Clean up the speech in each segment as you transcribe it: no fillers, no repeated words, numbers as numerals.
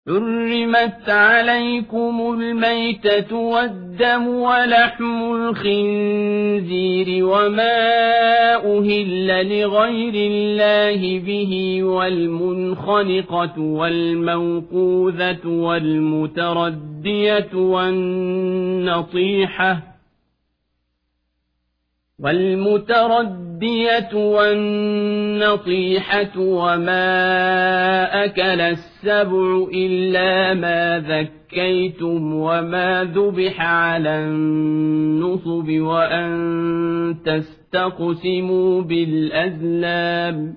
حرمت عليكم الميتة والدم ولحم الخنزير وما أهل لغير الله به والمنخنقة والموقوذة والمتردية والنطيحة وما أكل السبع إلا ما ذكيتم وما ذبح على النصب وأن تستقسموا بالأزلام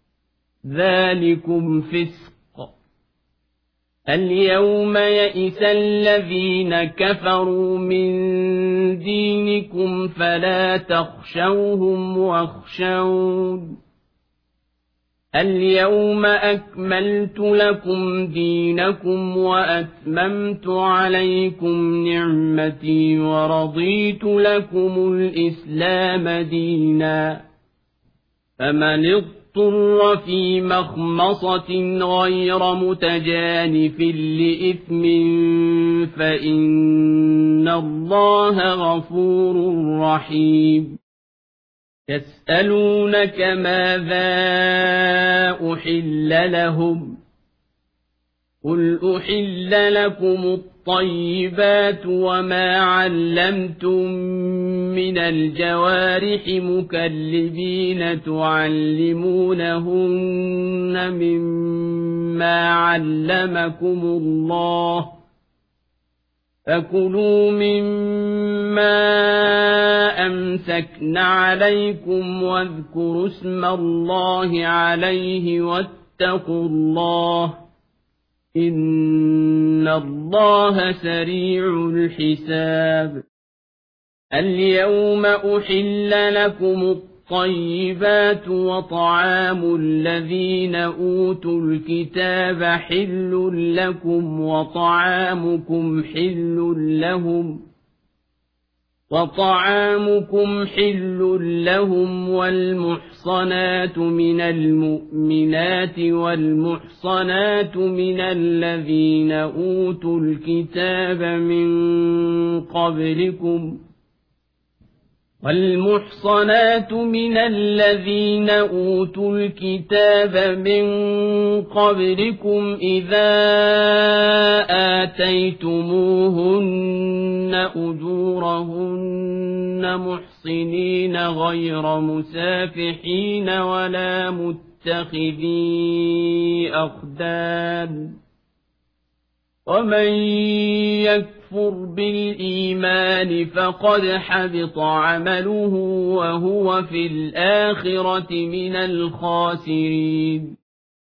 ذلكم فسق. اليوم يئس الذين كفروا من دينكم فلا تخشوهم واخشون. اليوم أكملت لكم دينكم وأتممت عليكم نعمتي ورضيت لكم الإسلام دينا. فمن اضطر في مخمصة غير متجانف لإثم فإن الله غفور رحيم. يسألونك ماذا أحل لهم قل أحل لكم الطيبات وما علمتم من الجوارح مكلبين تعلمونهن مما علمكم الله فكلوا مما أمسكن عليكم واذكروا اسم الله عليه واتقوا الله إن الله سريع الحساب. اليوم أحل لكم الطيبات وطعام الذين أوتوا الكتاب حل لكم وطعامكم حل لهم والمحصنات من المؤمنات والمحصنات من الذين أوتوا الكتاب من قبلكم إذا آتيتموهن أجورهن محصنين غير مسافحين ولا متخذي أخدان. ومن يكفر بالإيمان فقد حبط عمله وهو في الآخرة من الخاسرين.